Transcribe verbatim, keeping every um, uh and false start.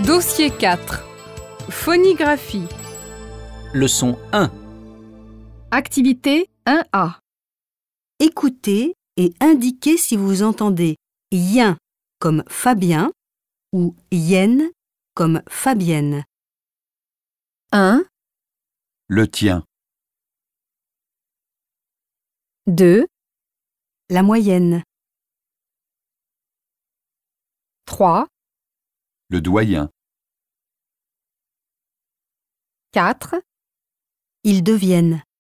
Dossier quatre. Phonigraphie. Leçon un. Activité un A. Écoutez et indiquez si vous entendez yen comme Fabien ou yen comme Fabienne. un, Le tien. deux, La moyenne. trois, Le doyen. quatre, Ils deviennent.